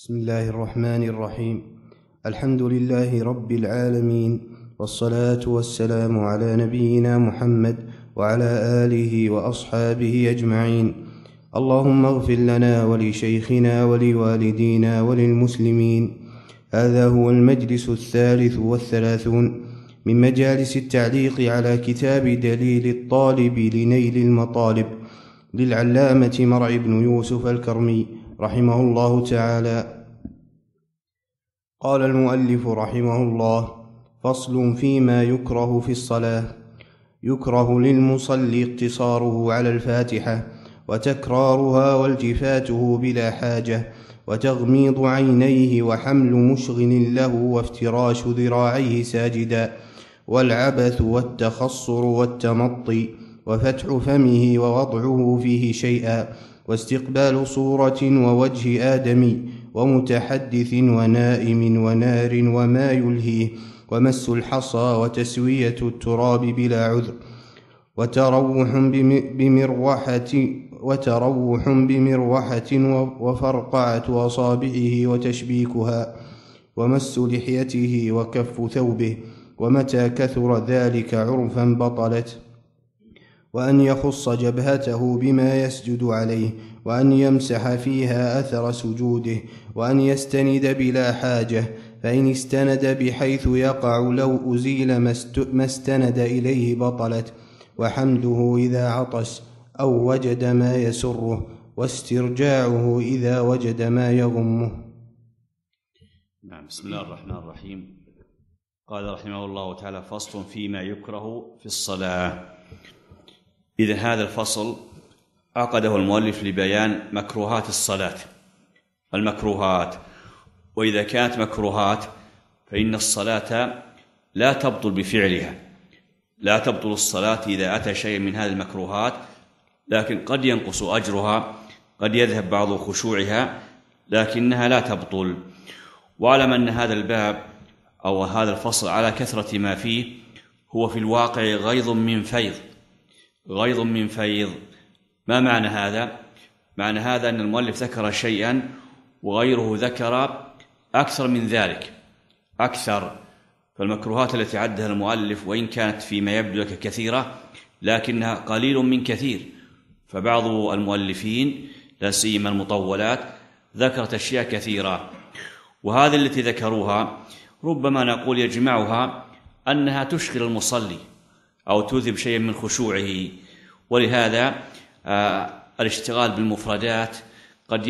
بسم الله الرحمن الرحيم. الحمد لله رب العالمين، والصلاة والسلام على نبينا محمد وعلى آله وأصحابه أجمعين. اللهم اغفر لنا ولشيخنا ولوالدينا وللمسلمين. هذا هو المجلس 33 من مجالس التعليق على كتاب دليل الطالب لنيل المطالب للعلامة مرعي بن يوسف الكرمي رحمه الله تعالى. قال المؤلف رحمه الله: فصل فيما يكره في الصلاة. يكره للمصلي اقتصاره على الفاتحة وتكرارها والتفاته بلا حاجة وتغميض عينيه وحمل مشغل له وافتراش ذراعيه ساجدا والعبث والتخصر والتمطي وفتح فمه ووضعه فيه شيئا واستقبال صورة ووجه آدمي ومتحدث ونائم ونار وما يلهيه ومس الحصى وتسوية التراب بلا عذر وتروح بمروحة وفرقعة أصابعه وتشبيكها ومس لحيته وكف ثوبه، ومتى كثر ذلك عرفا بطلت. وأن يخص جبهته بما يسجد عليه، وأن يمسح فيها أثر سجوده، وأن يستند بلا حاجة، فإن استند بحيث يقع لو أزيل ما استند إليه بطلت. وحمده إذا عطس أو وجد ما يسره، واسترجاعه إذا وجد ما يغمه. نعم. بسم الله الرحمن الرحيم. قال رحمه الله تعالى: فصل فيما يكره في الصلاة. إذن هذا الفصل عقده المؤلف لبيان مكروهات الصلاة. المكروهات، وإذا كانت مكروهات فإن الصلاة لا تبطل بفعلها، لا تبطل الصلاة إذا أتى شيء من هذه المكروهات، لكن قد ينقص أجرها، قد يذهب بعض خشوعها، لكنها لا تبطل. واعلم أن هذا الباب أو هذا الفصل على كثرة ما فيه هو في الواقع غيظ من فيض. غيظ من فيض. ما معنى هذا؟ معنى هذا أن المؤلف ذكر شيئا وغيره ذكر أكثر من ذلك، أكثر. فالمكروهات التي عدها المؤلف وإن كانت فيما يبدو لك كثيرة، لكنها قليل من كثير. فبعض المؤلفين لا سيما المطولات ذكرت أشياء كثيرة، وهذه التي ذكروها ربما نقول يجمعها أنها تشغل المصلي أو تذهب شيئا من خشوعه، ولهذا الاشتغال بالمفردات قد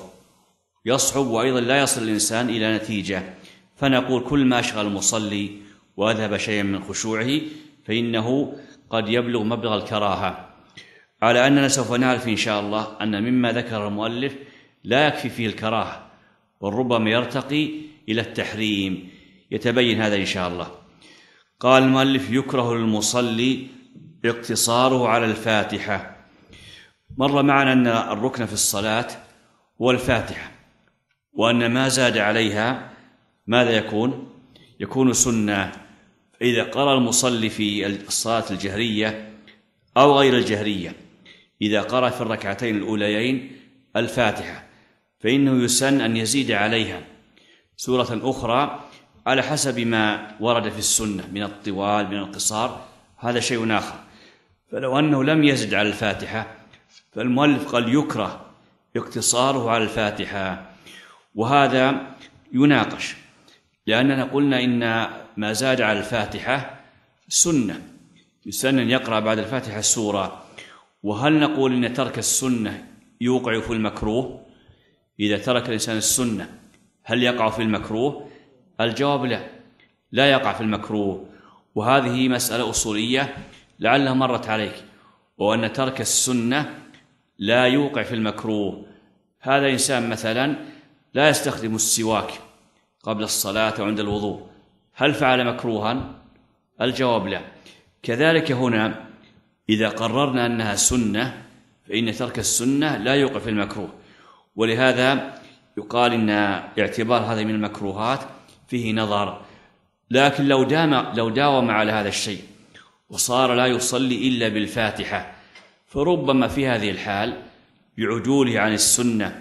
يصعب وأيضا لا يصل الإنسان إلى نتيجة. فنقول كل ما أشغل المصلي وأذهب شيئا من خشوعه فإنه قد يبلغ مبلغ الكراهة، على أننا سوف نعرف إن شاء الله أن مما ذكر المؤلف لا يكفي فيه الكراهة، بل ربما يرتقي إلى التحريم. يتبين هذا إن شاء الله. قال المؤلف: يكره للمصلي اقتصاره على الفاتحة. مر معنا أن الركن في الصلاة هو الفاتحة، وأن ما زاد عليها ماذا يكون سنة. فإذا قرأ المصلي في الصلاة الجهرية أو غير الجهرية، إذا قرأ في الركعتين الأوليين الفاتحة، فإنه يسن أن يزيد عليها سورة أخرى على حسب ما ورد في السنة من الطوال من القصار، هذا شيء آخر. فلو أنه لم يزد على الفاتحة فالمؤلف قال يكره اقتصاره على الفاتحة، وهذا يناقش، لأننا قلنا إن ما زاد على الفاتحة سنة، يسن أن يقرأ بعد الفاتحة السورة. وهل نقول إن ترك السنة يوقع في المكروه؟ إذا ترك الإنسان السنة هل يقع في المكروه؟ الجواب لا يقع في المكروه. وهذه مسألة أصولية لعلها مرت عليك، وأن ترك السنة لا يوقع في المكروه. هذا إنسان مثلا لا يستخدم السواك قبل الصلاة وعند الوضوء، هل فعل مكروها؟ الجواب لا. كذلك هنا إذا قررنا أنها سنة فإن ترك السنة لا يوقع في المكروه، ولهذا يقال إن اعتبار هذا من المكروهات فيه نظر. لكن لو داوم على هذا الشيء وصار لا يصلي إلا بالفاتحة، فربما في هذه الحال بعدوله عن السنة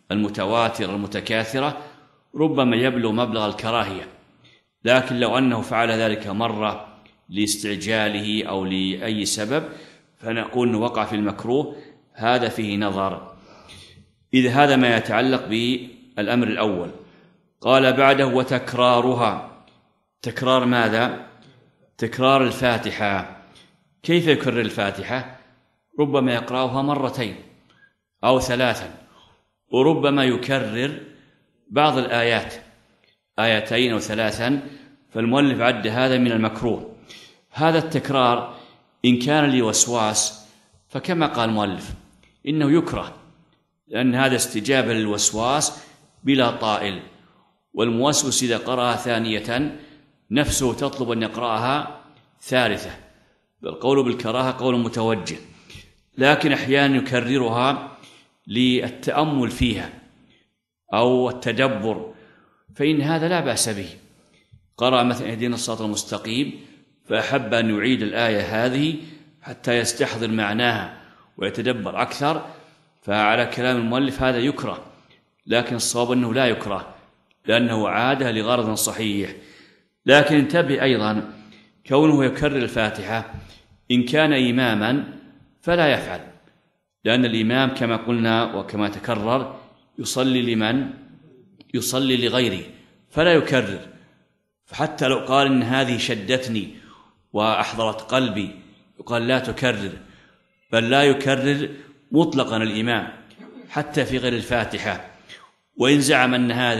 المتواترة المتكاثرة ربما يبلغ مبلغ الكراهية، لكن لو أنه فعل ذلك مرة لاستعجاله أو لأي سبب فنقول أنه وقع في المكروه، هذا فيه نظر. إذا هذا ما يتعلق بالأمر الأول. قال بعده وتكرارها. تكرار ماذا؟ تكرار الفاتحة. كيف يكرر الفاتحة؟ ربما يقرأها مرتين أو ثلاثا، وربما يكرر بعض الآيات آيتين أو ثلاثا، فالمؤلف عد هذا من المكروه. هذا التكرار إن كان لوسواس فكما قال المؤلف إنه يكره، لأن هذا استجابة للوسواس بلا طائل، والموسوس إذا قرأها ثانية نفسه تطلب أن يقرأها ثالثة، القول بالكراهة قول متوجه. لكن أحيانا يكررها للتأمل فيها أو التدبر، فإن هذا لا بأس به. قرأ مثلا اهدنا الصراط المستقيم فأحب أن يعيد الآية هذه حتى يستحضر معناها ويتدبر أكثر، فعلى كلام المؤلف هذا يكره، لكن الصواب أنه لا يكره لأنه عادة لغرض صحيح. لكن انتبه أيضا كونه يكرر الفاتحة إن كان إماما فلا يفعل، لأن الإمام كما قلنا وكما تكرر يصلي لمن؟ يصلي لغيره، فلا يكرر. فحتى لو قال إن هذه شدتني وأحضرت قلبي يقال لا تكرر، بل لا يكرر مطلقا الإمام حتى في غير الفاتحة. وإن زعم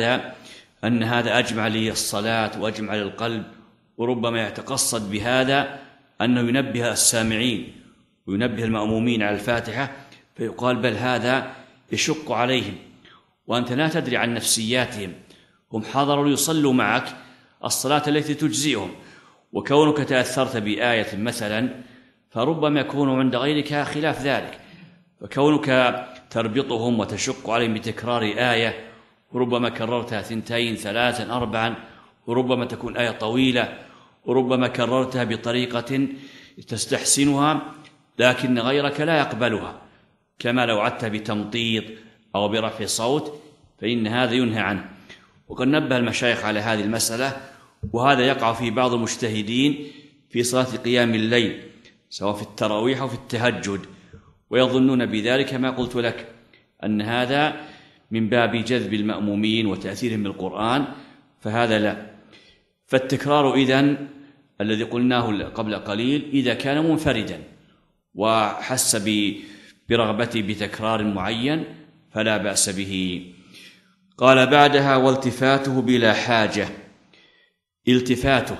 أن هذا أجمع للصلاة وأجمع للقلب، وربما يتقصد بهذا أنه ينبه السامعين وينبه المأمومين على الفاتحة، فيقال بل هذا يشق عليهم وأنت لا تدري عن نفسياتهم، هم حضروا يصلوا معك الصلاة التي تجزئهم، وكونك تأثرت بآية مثلا فربما يكون عند غيرك خلاف ذلك، فكونك تربطهم وتشق عليهم بتكرار آية وربما كررتها 2 3 4، وربما تكون آية طويلة، وربما كررتها بطريقة تستحسنها لكن غيرك لا يقبلها، كما لو عدت بتمطيط أو برفع صوت، فإن هذا ينهى عنه. وقد نبه المشايخ على هذه المسألة، وهذا يقع في بعض المجتهدين في صلاة قيام الليل سواء في التراويح أو في التهجد، ويظنون بذلك ما قلت لك أن هذا من باب جذب المأمومين وتأثيرهم بالقرآن، فهذا لا. فالتكرار إذن الذي قلناه قبل قليل إذا كان منفردا وحس برغبته بتكرار معين فلا بأس به. قال بعدها والتفاته بلا حاجة. التفاته،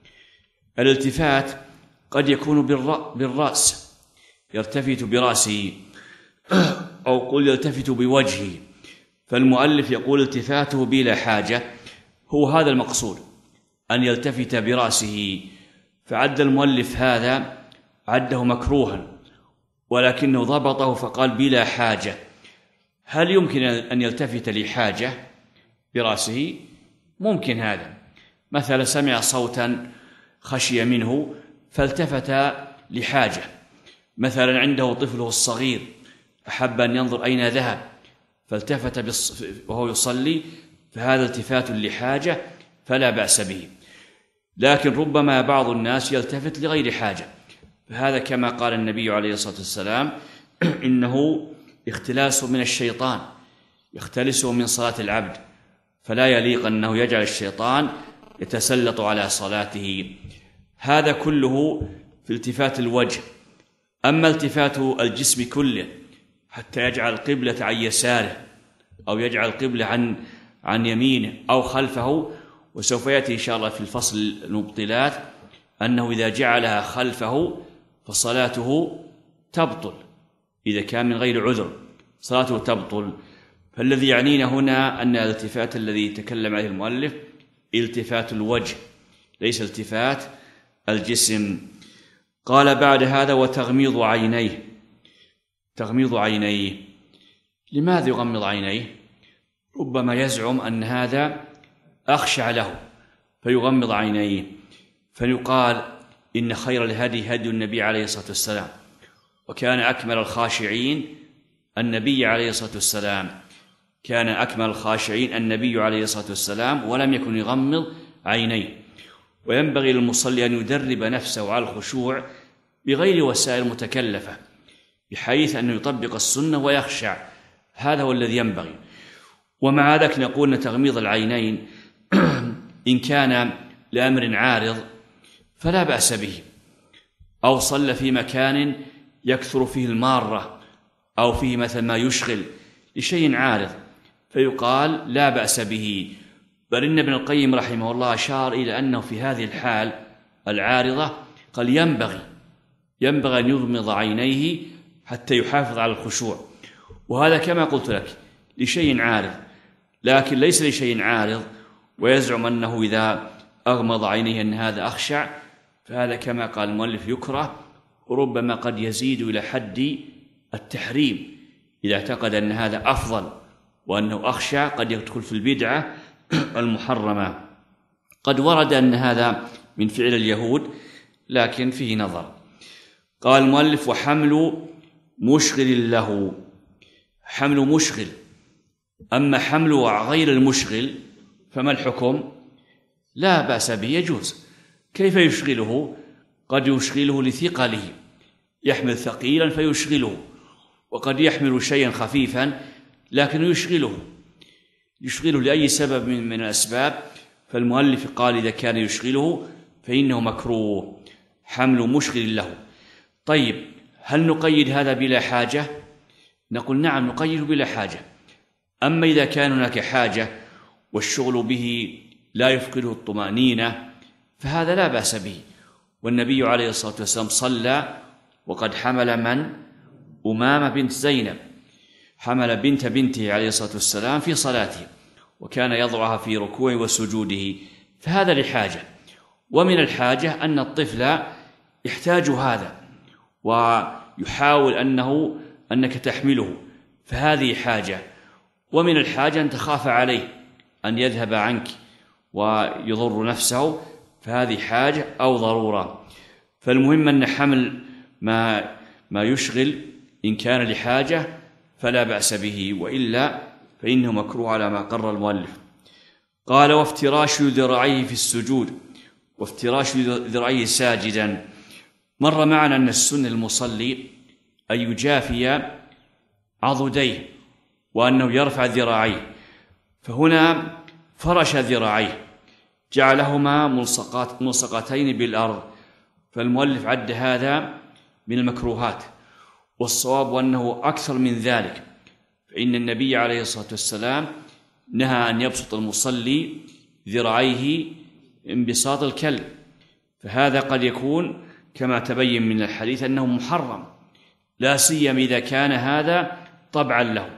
الالتفات قد يكون بالرأس، يلتفت برأسه، أو قل يلتفت بوجهه، فالمؤلف يقول التفاته بلا حاجة، هو هذا المقصود أن يلتفت برأسه، فعد المؤلف هذا عده مكروها ولكنه ضبطه فقال بلا حاجة. هل يمكن أن يلتفت لحاجة برأسه؟ ممكن هذا، مثلا سمع صوتا خشي منه فالتفت لحاجة، مثلا عنده طفله الصغير أحب أن ينظر أين ذهب فالتفت وهو يصلي، فهذا التفات لحاجة فلا بأس به. لكن ربما بعض الناس يلتفت لغير حاجة، فهذا كما قال النبي عليه الصلاة والسلام إنه اختلاس من الشيطان، يختلسه من صلاة العبد، فلا يليق أنه يجعل الشيطان يتسلط على صلاته. هذا كله في التفات الوجه. أما التفات الجسم كله حتى يجعل القبلة عن يساره أو يجعل القبلة عن يمينه أو خلفه، وسوف يأتي إن شاء الله في الفصل المبطلات أنه إذا جعلها خلفه فصلاته تبطل، إذا كان من غير عذر صلاته تبطل. فالذي يعنينا هنا أن الالتفات الذي تكلم عليه المؤلف التفات الوجه ليس التفات الجسم. قال بعد هذا وتغميض عينيه. تغميض عينيه، لماذا يغمض عينيه؟ ربما يزعم أن هذا أخشع له فيغمض عينيه، فيقال إن خير الهدي هدي النبي عليه الصلاة والسلام، وكان أكمل الخاشعين النبي عليه الصلاة والسلام، كان أكمل الخاشعين النبي عليه الصلاة والسلام ولم يكن يغمض عينيه. وينبغي للمصلي أن يدرب نفسه على الخشوع بغير وسائل متكلفة، بحيث أنه يطبق السنة ويخشع، هذا هو الذي ينبغي. ومع ذلك نقول أن تغميض العينين إن كان لأمر عارض فلا بأس به، أو صلى في مكان يكثر فيه المارة أو فيه مثل ما يشغل لشيء عارض فيقال لا بأس به. بل إن ابن القيم رحمه الله أشار إلى أنه في هذه الحال العارضة قال ينبغي أن يغمض عينيه حتى يحافظ على الخشوع، وهذا كما قلت لك لشيء عارض. لكن ليس لشيء عارض ويزعم أنه إذا أغمض عينيه أن هذا أخشع، فهذا كما قال المؤلف يكره، وربما قد يزيد إلى حد التحريم إذا اعتقد أن هذا أفضل وأنه أخشع، قد يدخل في البدعة المحرمة. قد ورد أن هذا من فعل اليهود لكن فيه نظر. قال المؤلف: وحمل مشغل له. حمل مشغل، أما حمل غير المشغل فما الحكم؟ لا بأس به، يجوز. كيف يشغله؟ قد يشغله لثقله، يحمل ثقيلا فيشغله، وقد يحمل شيئا خفيفا لكن يشغله لأي سبب من الأسباب، فالمؤلف قال إذا كان يشغله فإنه مكروه حمل مشغل له. طيب، هل نقيد هذا بلا حاجة؟ نقول نعم، نقيد بلا حاجة. أما إذا كان هناك حاجة والشغل به لا يفقده الطمأنينة فهذا لا بأس به. والنبي عليه الصلاة والسلام صلى وقد حمل من؟ أمامة بنت زينب، حمل بنته عليه الصلاة والسلام في صلاته، وكان يضعها في ركوعه وسجوده، فهذا لحاجة. ومن الحاجة أن الطفل يحتاج هذا ويحاول أنك تحمله، فهذه حاجة. ومن الحاجة أن تخاف عليه أن يذهب عنك ويضر نفسه، فهذه حاجة أو ضرورة. فالمهم أن حمل ما يشغل إن كان لحاجة فلا بأس به، وإلا فإنه مكروه على ما قرر المؤلف. قال: وافتراش ذراعيه في السجود، وافتراش ذراعيه ساجدا. مر معنا أن السنة المصلي أن يجافي عضديه وأنه يرفع ذراعيه، فهنا فرش ذراعيه جعلهما ملصقتين بالأرض، فالمؤلف عد هذا من المكروهات، والصواب أنه أكثر من ذلك، فإن النبي عليه الصلاة والسلام نهى أن يبسط المصلي ذراعيه انبساط الكلب، فهذا قد يكون كما تبين من الحديث أنه محرم، لا سيما إذا كان هذا طبعا له،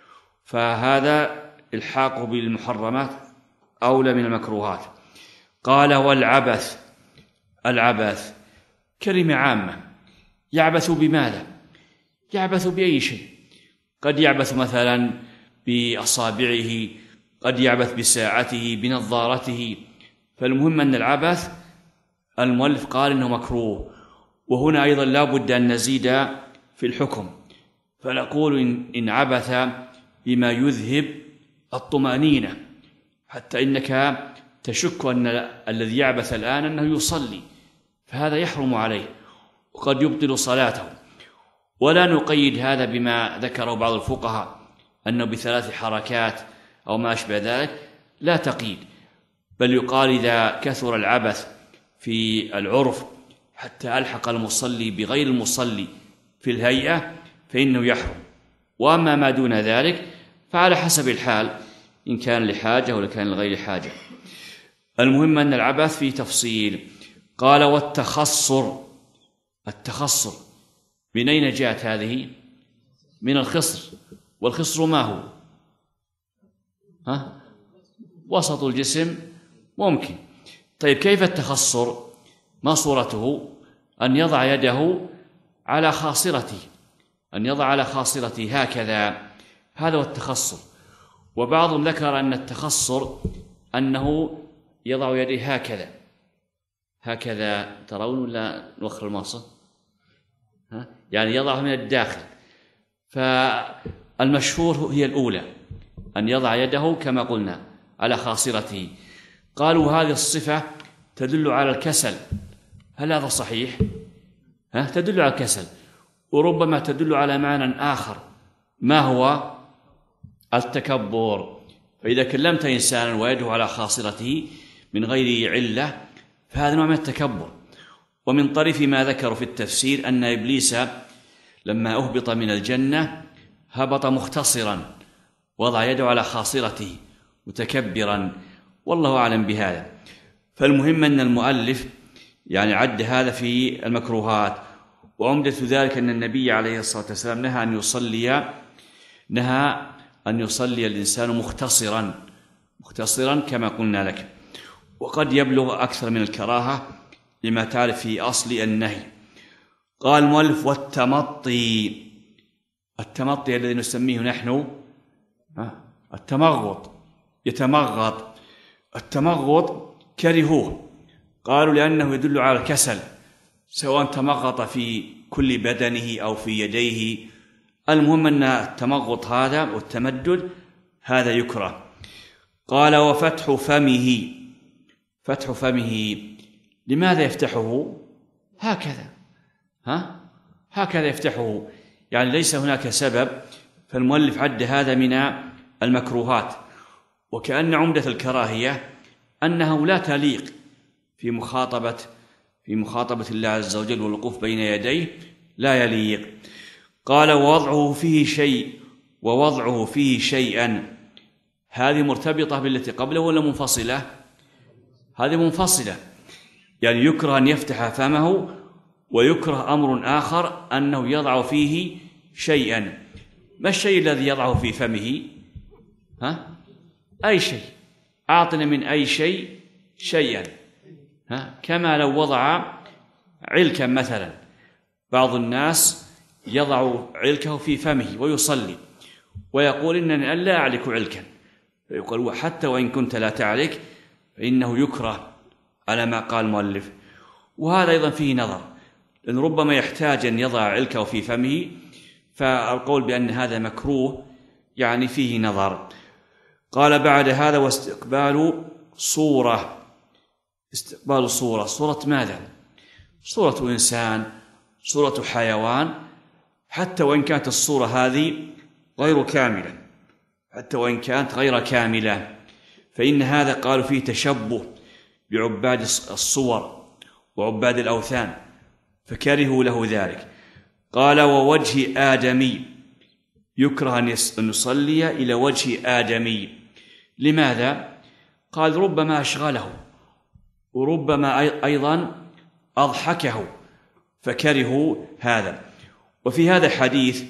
فهذا الحاق بالمحرمات أولى من المكروهات. قال: والعبث. العبث كلمة عامة، يعبث بماذا؟ يعبث بأي شيء، قد يعبث مثلا بأصابعه، قد يعبث بساعته، بنظارته، فالمهم أن العبث المؤلف قال إنه مكروه. وهنا أيضا لا بد أن نزيد في الحكم، فنقول إن عبث بما يذهب الطمأنينة، حتى إنك تشك أن الذي يعبث الآن أنه يصلي، فهذا يحرم عليه وقد يبطل صلاته. ولا نقيد هذا بما ذكره بعض الفقهاء أنه ب3 حركات أو ما أشبه ذلك، لا تقييد، بل يقال إذا كثر العبث في العرف حتى ألحق المصلي بغير المصلي في الهيئة فإنه يحرم. وأما ما دون ذلك فعلى حسب الحال، إن كان لحاجة ولا كان لغير حاجة. المهم أن العبث فيه تفصيل. قال: والتخصر. التخصر من أين جاءت هذه؟ من الخصر، والخصر ما هو؟ وسط الجسم ممكن. طيب، كيف التخصر؟ ما صورته؟ أن يضع يده على خاصرته، أن يضع على خاصرته هكذا، هذا هو التخصر. وبعضهم ذكر أن التخصر أنه يضع يديه هكذا ترون ولا نوخر المعصى؟ يعني يضعه من الداخل. فالمشهور هي الأولى، أن يضع يده كما قلنا على خاصرته. قالوا هذه الصفة تدل على الكسل، هل هذا صحيح؟ تدل على الكسل، وربما تدل على معنى آخر، ما هو؟ التكبر. فإذا كلمت إنسانا ويده على خاصرته من غير علة فهذا نوع من التكبر. ومن طريف ما ذكروا في التفسير أن إبليس لما أهبط من الجنة هبط مختصرا، وضع يده على خاصرته متكبرا، والله أعلم بهذا. فالمهم أن المؤلف عد هذا في المكروهات. وعمدة ذلك أن النبي عليه الصلاة والسلام نهى أن يصلي الإنسان مختصرا كما قلنا لك، وقد يبلغ أكثر من الكراهة لما تعرف في أصل النهي. قال المؤلف: والتمطي. التمطي الذي نسميه نحن التمغط، يتمغط. التمغط كرهوه، قالوا لأنه يدل على الكسل، سواء تمغط في كل بدنه أو في يديه. المهم أن التمغط هذا والتمدد هذا يكره. قال: وفتح فمه. فتح فمه، لماذا يفتحه هكذا؟ هكذا يفتحه، ليس هناك سبب، فالمؤلف عد هذا من المكروهات. وكأن عمدة الكراهية أنه لا تليق في مخاطبة الله عز وجل والوقوف بين يديه، لا يليق. قال: ووضعه فيه شيئا. هذه مرتبطة بالتي قبله ولا منفصلة؟ هذه منفصلة، يكره أن يفتح فمه، ويكره أمر آخر أنه يضع فيه شيئا. ما الشيء الذي يضعه في فمه؟ أي شيء، أعطنا من أي شيء شيئا. كما لو وضع علكا مثلا، بعض الناس يضع علكه في فمه ويصلي ويقول إنني لا أعلك علكا، فيقول حتى وإن كنت لا تعلك فإنه يكره على ما قال المؤلف. وهذا أيضا فيه نظر، لأن ربما يحتاج أن يضع علكه في فمه، فالقول بأن هذا مكروه فيه نظر. قال بعد هذا: واستقبال صورة. استقبال صورة ماذا؟ صورة إنسان، صورة حيوان، حتى وإن كانت الصورة هذه غير كاملة، حتى وإن كانت غير كاملة، فإن هذا قالوا فيه تشبه بعباد الصور وعباد الأوثان، فكرهوا له ذلك. قال: ووجه آدمي. يكره أن يصلي إلى وجه آدمي. لماذا؟ قال: ربما أشغله، وربما أيضا أضحكه، فكرهوا هذا. وفي هذا حديث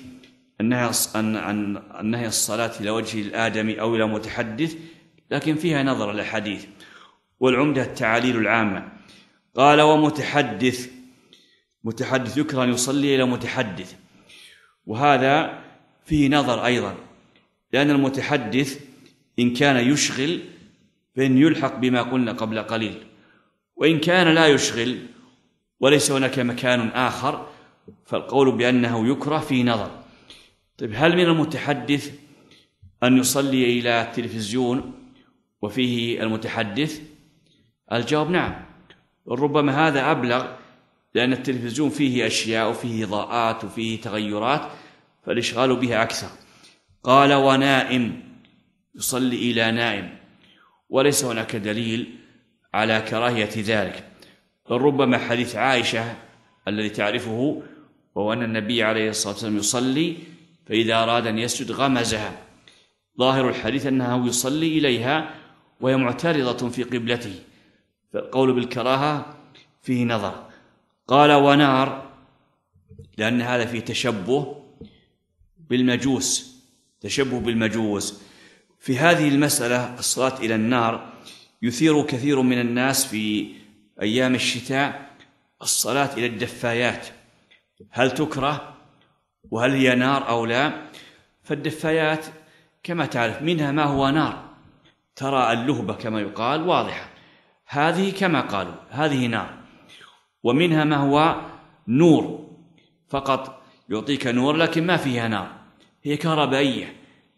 أنها الصلاة إلى وجه الآدمي أو إلى متحدث، لكن فيها نظر الحديث، والعمدة التعاليل العامة. قال: ومتحدث. متحدث يكره أن يصلي إلى متحدث، وهذا فيه نظر أيضا، لأن المتحدث إن كان يشغل فإن يلحق بما قلنا قبل قليل، وإن كان لا يشغل وليس هناك مكان آخر فالقول بأنه يكره فيه نظر. طيب، هل من المتحدث أن يصلي إلى التلفزيون وفيه المتحدث؟ الجواب نعم، ربما هذا أبلغ، لأن التلفزيون فيه أشياء وفيه إضاءات وفيه تغيرات، فالإشغال بها أكثر. قال: ونائم. يصلي إلى نائم، وليس هناك دليل على كراهية ذلك، بل ربما حديث عائشة الذي تعرفه، وهو أن النبي عليه الصلاة والسلام يصلي فإذا أراد أن يسجد غمزها، ظاهر الحديث أنه يصلي إليها وهي معترضة في قبلته، فالقول بالكراهة فيه نظر. قال: ونار. لأن هذا فيه تشبه بالمجوس، تشبه بالمجوس. في هذه المسألة الصلاة إلى النار يثير كثير من الناس في أيام الشتاء الصلاة إلى الدفايات، هل تكره وهل هي نار أو لا؟ فالدفايات كما تعرف منها ما هو نار، ترى اللهبة كما يقال واضحة، هذه كما قالوا هذه نار. ومنها ما هو نور فقط، يعطيك نور لكن ما فيها نار، هي كهربائية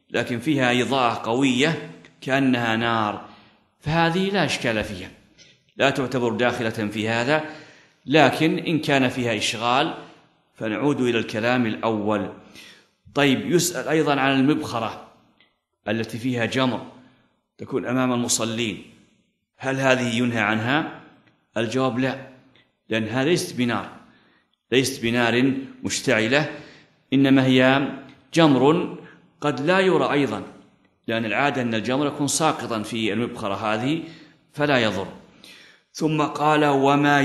لكن فيها إضاءة قوية كأنها نار، فهذه لا إشكال فيها، لا تعتبر داخلة في هذا. لكن إن كان فيها إشغال فنعود إلى الكلام الأول. طيب، يسأل أيضا عن المبخرة التي فيها جمر تكون أمام المصلين، هل هذه ينهى عنها؟ الجواب لا، لأن هذا ليست بنار مشتعلة، إنما هي جمر قد لا يرى أيضا، لأن العادة أن الجمر يكون ساقطا في المبخرة هذه فلا يضر. ثم قال وما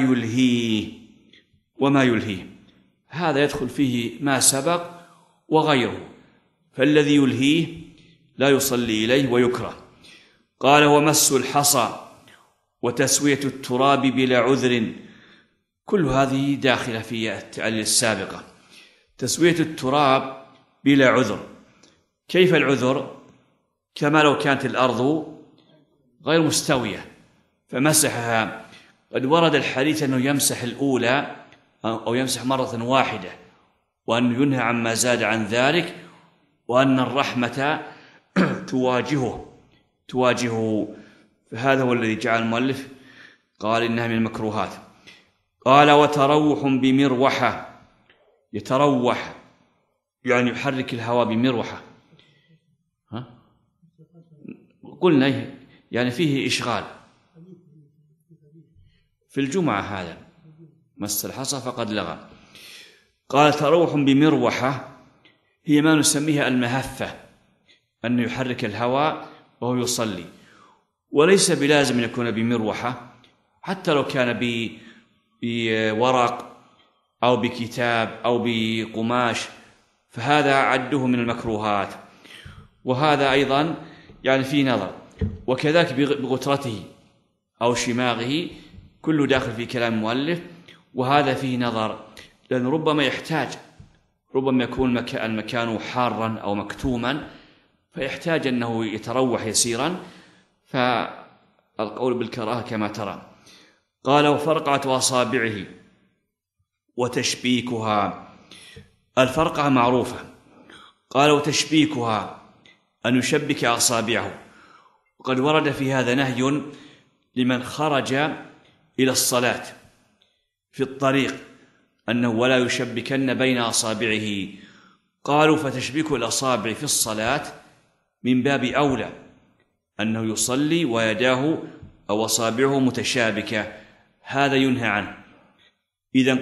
يلهيه، هذا يدخل فيه ما سبق وغيره، فالذي يلهيه لا يصلي إليه ويكره. قال ومس الحصى وتسوية التراب بلا عذر، كل هذه داخلة في التعليل السابقة. تسوية التراب بلا عذر، كيف العذر؟ كما لو كانت الأرض غير مستوية فمسحها. قد ورد الحديث أنه يمسح الأولى أو يمسح مرة واحدة، وأنه ينهى عما زاد عن ذلك، وأن الرحمة تواجهه. فهذا هو الذي جعل المؤلف قال إنها من المكروهات. قال وتروح بمروحة، يتروح يعني يحرك الهواء بمروحة، قلنا يعني فيه إشغال. في الجمعة هذا مس الحصى فقد لغى. قال تروح بمروحة، هي ما نسميها المهفة، أنه يحرك الهواء وهو يصلي، وليس بلازم أن يكون بمروحة، حتى لو كان بورق أو بكتاب أو بقماش فهذا عده من المكروهات. وهذا أيضا يعني في نظر، وكذلك بغترته أو شماغه، كله داخل في كلام المؤلف، وهذا فيه نظر، لأنه ربما يكون المكان حارا أو مكتوما فيحتاج أنه يتروح يسيرا، فالقول بالكراهة كما ترى. قال وفرقعة أصابعه وتشبيكها، الفرقعة معروفة. قال وتشبيكها أن يشبك أصابعه، وقد ورد في هذا نهي لمن خرج إلى الصلاة في الطريق، أنه ولا يشبكن بين أصابعه. قالوا فتشبيك الأصابع في الصلاة من باب أولى، أنه يصلي ويداه أو أصابعه متشابكة، هذا ينهى عنه. إذا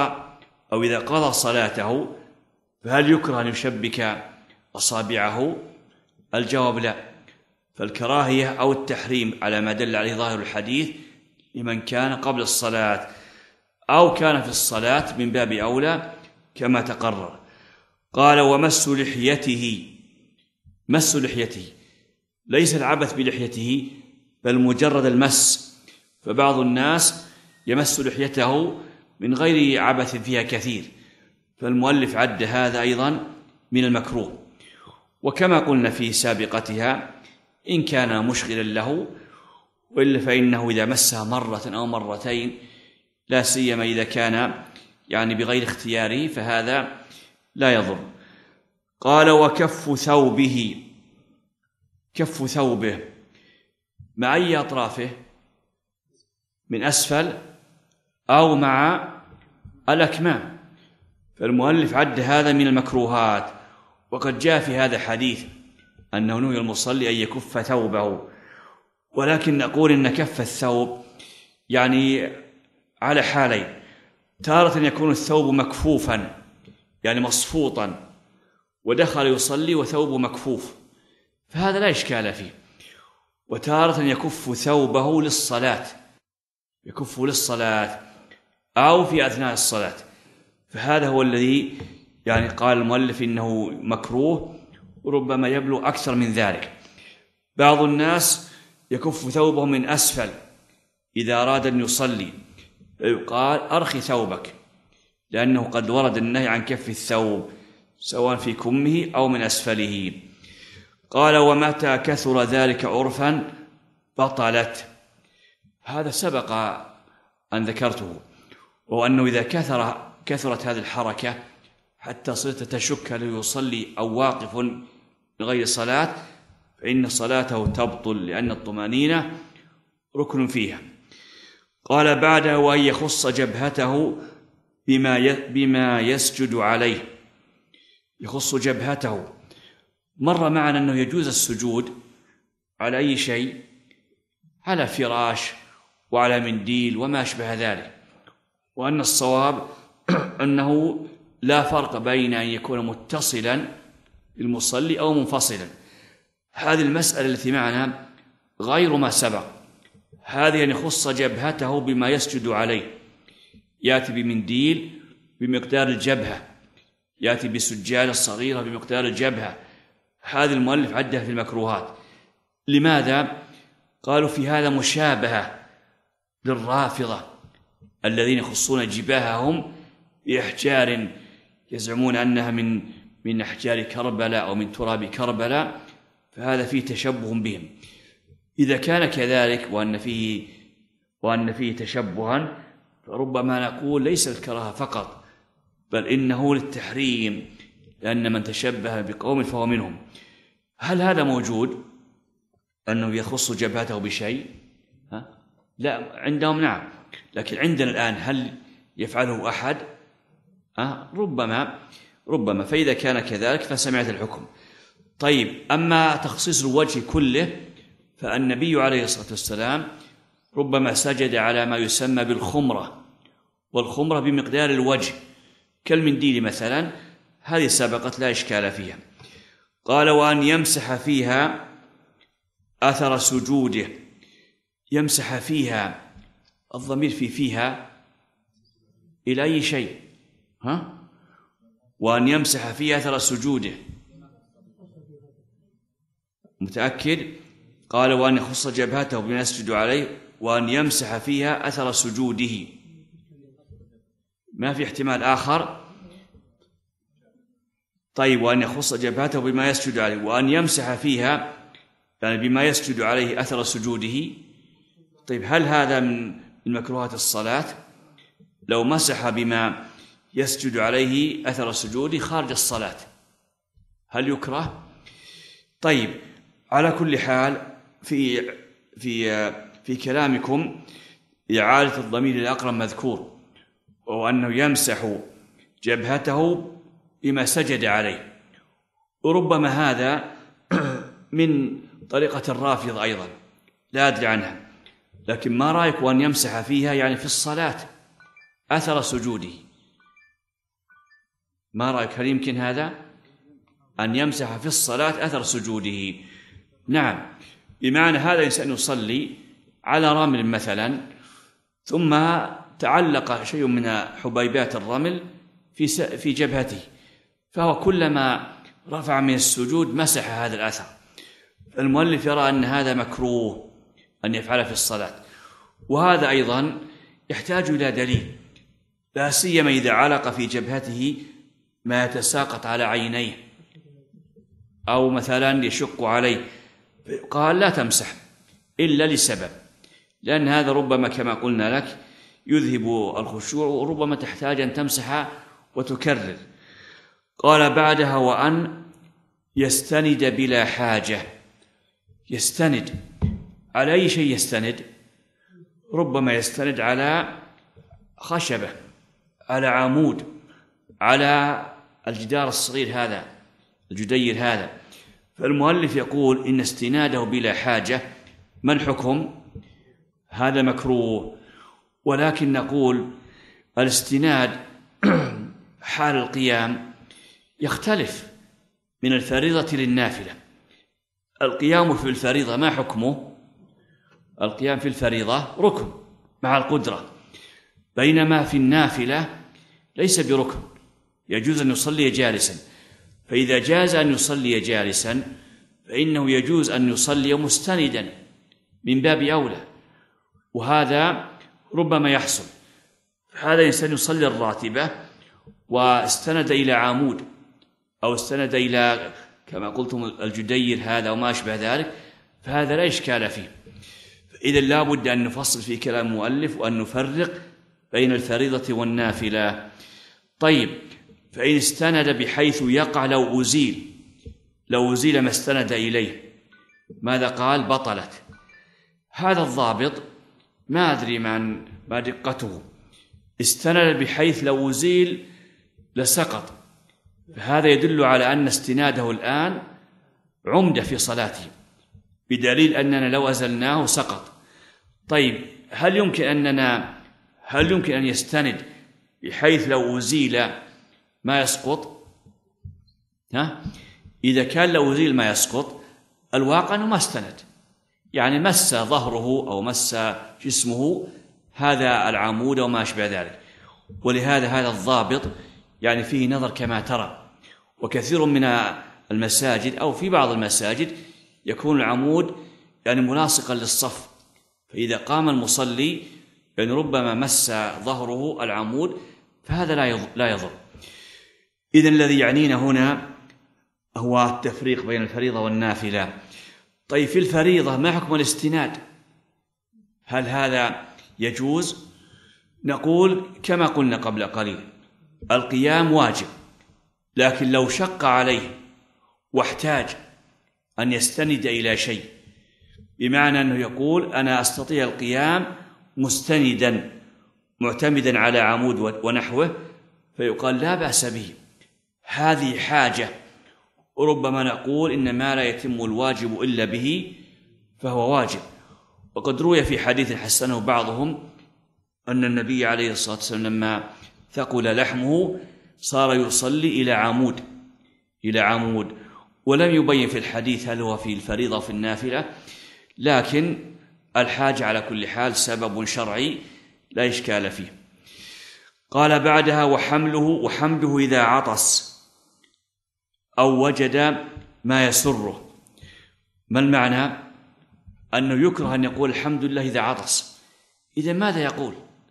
قضى صلاته فهل يكره أن يشبك أصابعه؟ الجواب لا، فالكراهية أو التحريم على ما دل عليه ظاهر الحديث لمن كان قبل الصلاة أو كان في الصلاة من باب أولى كما تقرر. قال ومس لحيته، مس لحيته ليس العبث بلحيته بل مجرد المس، فبعض الناس يمس لحيته من غير عبث فيها كثير، فالمؤلف عد هذا أيضا من المكروه. وكما قلنا في سابقتها إن كان مشغلا له، وإلا فإنه إذا مسها مرة أو مرتين، لا سيما إذا كان يعني بغير اختياره، فهذا لا يضر. قال وكف ثوبه، كف ثوبه مع أي أطرافه؟ من أسفل أو مع الأكمام، فالمؤلف عد هذا من المكروهات. وقد جاء في هذا حديث أنه نهي المصلي أن يكف ثوبه، ولكن نقول إن كف الثوب يعني على حالين، تارة يكون الثوب مكفوفا يعني مصفوطا ودخل يصلي وثوبه مكفوف، فهذا لا إشكال فيه. وتارة يكف ثوبه للصلاة، يكفه للصلاة أو في أثناء الصلاة، فهذا هو الذي يعني قال المؤلف إنه مكروه، وربما يبلغ أكثر من ذلك. بعض الناس يكف ثوبه من أسفل إذا أراد أن يصلي، فيقال أرخي ثوبك، لأنه قد ورد النهي عن كف الثوب سواء في كمه أو من أسفله. قال ومتى كثر ذلك عرفا بطلت، هذا سبق أن ذكرته، وأنه إذا كثرت هذه الحركة حتى صرت تشك هل يصلي أو واقف لغير صلاة فإن صلاته تبطل، لأن الطمأنينة ركن فيها. قال بعده: وأن يخص جبهته بما يسجد عليه. يخص جبهته. مر معنا أنه يجوز السجود على أي شيء، على فراش وعلى منديل وما أشبه ذلك، وأن الصواب أنه لا فرق بين أن يكون متصلا بالمصلي أو منفصلا. هذه المسألة التي معنا غير ما سبق. هذه أن يخص جبهته بما يسجد عليه، يأتي بمنديل بمقدار الجبهة، يأتي بسجادة صغيرة بمقدار الجبهة. هذا المؤلف عدها في المكروهات. لماذا؟ قالوا في هذا مشابهة للرافضة الذين يخصون جباههم بأحجار يزعمون أنها من أحجار كربلاء أو من تراب كربلاء، فهذا فيه تشبه بهم. إذا كان كذلك وأن فيه تشبها، فربما نقول ليس الكراهة فقط، بل إنه للتحريم، لأن من تشبه بقوم فهو منهم. هل هذا موجود أنه يخص جبهته بشيء؟ لا، عندهم نعم، لكن عندنا الآن هل يفعله أحد؟ ربما. فإذا كان كذلك فسمعت الحكم. طيب، أما تخصيص الوجه كله، فالنبي عليه الصلاة والسلام ربما سجد على ما يسمى بالخمرة، والخمرة بمقدار الوجه كالمنديل مثلا، هذه سبقت لا إشكال فيها. قال: وأن يمسح فيها أثر سجوده. يمسح فيها، الضمير فيها إلى أي شيء؟ وأن يمسح فيها أثر سجوده، متأكد؟ قال: وأن يخص جبهته بما يسجد عليه، وأن يمسح فيها أثر سجوده. ما في احتمال آخر؟ طيب، وأن يخص جبهته بما يسجد عليه، وأن يمسح فيها يعني بما يسجد عليه أثر سجوده. طيب، هل هذا من مكروهات الصلاة؟ لو مسح بما يسجد عليه أثر سجوده خارج الصلاة، هل يكره؟ طيب، على كل حال في كلامكم إعادة الضمير الأقرب مذكور، وأنه يمسح جبهته بما سجد عليه. وربما هذا من طريقة الرافض أيضا، لا أدري عنها، لكن ما رأيك وأن يمسح فيها يعني في الصلاة أثر سجوده؟ ما رأيك؟ هل يمكن هذا أن يمسح في الصلاة أثر سجوده؟ نعم، بمعنى هذا الإنسان يصلي على رمل مثلا، ثم تعلق شيء من حبيبات الرمل في جبهته، فهو كلما رفع من السجود مسح هذا الأثر. المؤلف يرى أن هذا مكروه أن يفعل في الصلاة، وهذا أيضا يحتاج إلى دليل، لا سيما إذا علق في جبهته ما يتساقط على عينيه أو مثلا يشق عليه، قال لا تمسح إلا لسبب، لأن هذا ربما كما قلنا لك يذهب الخشوع، وربما تحتاج أن تمسح وتكرر. قال بعدها: وأن يستند بلا حاجة. يستند على أي شيء؟ يستند ربما يستند على خشبة، على عمود، على الجدار الصغير هذا، الجدير هذا. فالمؤلف يقول إن استناده بلا حاجة ما الحكم؟ هذا مكروه، ولكن نقول الاستناد حال القيام يختلف من الفريضة للنافلة. القيام في الفريضة ما حكمه؟ القيام في الفريضة ركن مع القدرة، بينما في النافلة ليس بركن، يجوز أن يصلي جالسا. فإذا جاز أن يصلي جالسا فإنه يجوز أن يصلي مستندا من باب أولى، وهذا ربما يحصل. هذا الإنسان يصلي الراتبة واستند إلى عمود أو استند إلى كما قلتم الجدير هذا وما أشبه ذلك، فهذا لا إشكال فيه. إذا لا بد أن نفصل في كلام المؤلف وأن نفرق بين الفريضة والنافلة. طيب، فإن استند بحيث يقع لو أزيل، لو أزيل ما استند إليه، ماذا قال؟ بطلت. هذا الضابط ما أدري ما دقته، استند بحيث لو أزيل لسقط، فهذا يدل على أن استناده الآن عمدة في صلاته، بدليل أننا لو أزلناه سقط. طيب هل يمكن أن يستند بحيث لو أزيل ما يسقط؟ إذا كان لو أزيل ما يسقط، الواقع أنه ما استند، يعني مس ظهره أو مس جسمه هذا العمود وما أشبه ذلك. ولهذا هذا الضابط يعني فيه نظر كما ترى. وكثير من المساجد أو في بعض المساجد يكون العمود يعني ملاصقا للصف، فإذا قام المصلي يعني ربما مس ظهره العمود، فهذا لا يضر. إذن الذي يعنينا هنا هو التفريق بين الفريضة والنافلة. طيب في الفريضة ما حكم الاستناد؟ هل هذا يجوز؟ نقول كما قلنا قبل قليل، القيام واجب، لكن لو شق عليه واحتاج أن يستند إلى شيء، بمعنى أنه يقول أنا أستطيع القيام مستندا معتمدا على عمود ونحوه، فيقال لا بأس به، هذه حاجة، وربما نقول إن ما لا يتم الواجب إلا به فهو واجب. وقد روي في حديث حسنه بعضهم أن النبي عليه الصلاة والسلام لما ثقل لحمه صار يصلي إلى عمود، ولم يبين في الحديث هل هو في الفريضة في النافلة، لكن الحاجة على كل حال سبب شرعي لا إشكال فيه. قال بعدها وحمده إذا عطس أو وجد ما يسره. ما المعنى؟ أنه يكره أن يقول الحمد لله إذا عطس. إذا ماذا يقول؟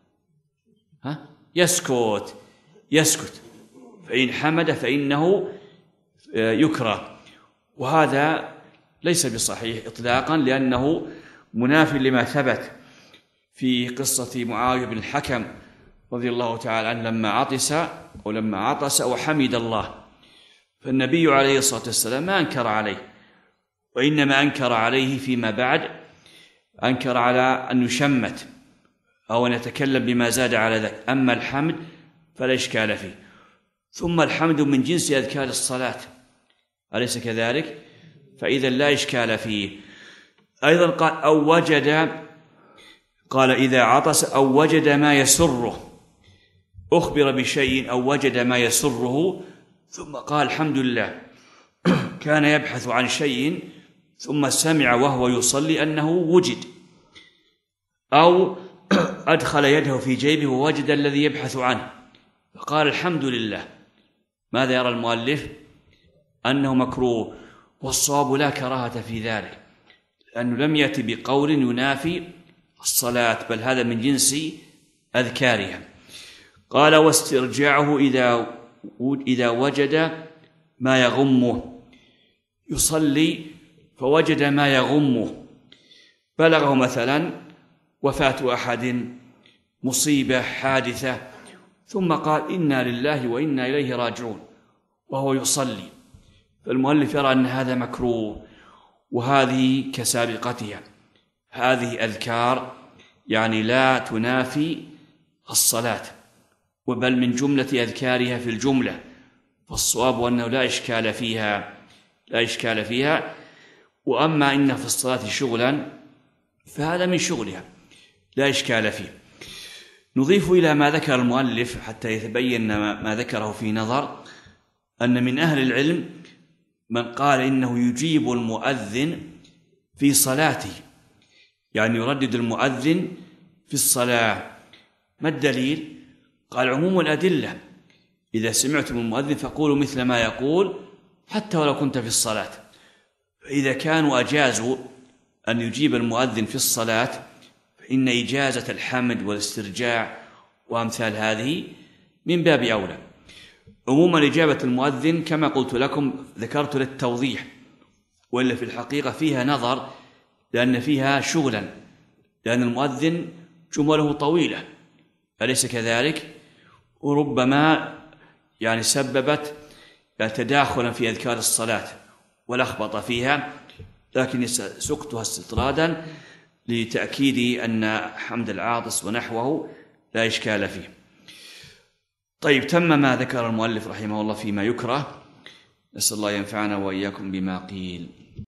يسكت، فإن حمد فإنه يكره، وهذا ليس بصحيح إطلاقا، لأنه مناف لما ثبت في قصة معاوية بن الحكم رضي الله تعالى عنه لما عطس وحمد الله، فالنبي عليه الصلاة والسلام ما أنكر عليه، وإنما أنكر عليه فيما بعد، أنكر على أن يشمت أو أن يتكلم بما زاد على ذلك. أما الحمد فلا إشكال فيه. ثم الحمد من جنس أذكار الصلاة، أليس كذلك؟ فإذا لا إشكال فيه. أيضا قال إذا عطس أو وجد ما يسره، أخبر بشيء أو وجد ما يسره ثم قال الحمد لله، كان يبحث عن شيء ثم سمع وهو يصلي أنه وجد، أو أدخل يده في جيبه ووجد الذي يبحث عنه فقال الحمد لله. ماذا يرى المؤلف؟ أنه مكروه، والصواب لا كراهة في ذلك، لأنه لم يأتي بقول ينافي الصلاة، بل هذا من جنس أذكارها. قال واسترجاعه إذا وجد ما يغمه، يصلي فوجد ما يغمه، بلغه مثلا وفاة أحد، مصيبة، حادثة، ثم قال إنا لله وإنا إليه راجعون وهو يصلي، فالمؤلف يرى أن هذا مكروه، وهذه كسابقتها، هذه أذكار يعني لا تنافي الصلاة، وبل من جملة أذكارها في الجملة، فالصواب أنه لا إشكال فيها. وأما إن في الصلاة شغلا فهذا من شغلها لا إشكال فيه. نضيف إلى ما ذكر المؤلف حتى يتبين ما ذكره في نظر، أن من أهل العلم من قال إنه يجيب المؤذن في صلاته، يعني يردد المؤذن في الصلاة. ما الدليل؟ قال عموم الأدلة، إذا سمعتم المؤذن فقولوا مثل ما يقول حتى ولو كنت في الصلاة. فإذا كانوا أجازوا أن يجيب المؤذن في الصلاة، فإن إجازة الحمد والاسترجاع وأمثال هذه من باب أولى. عموما إجابة المؤذن كما قلت لكم ذكرت للتوضيح، وإلا في الحقيقة فيها نظر، لأن فيها شغلا، لأن المؤذن جمله طويلة، أليس كذلك؟ وربما يعني سببت تداخلا في أذكار الصلاة، ولخبط فيها، لكن سقتها استطرادا لتأكيد أن حمد العاطس ونحوه لا إشكال فيه. طيب، تم ما ذكر المؤلف رحمه الله فيما يكره، نسأل الله ينفعنا وإياكم بما قيل.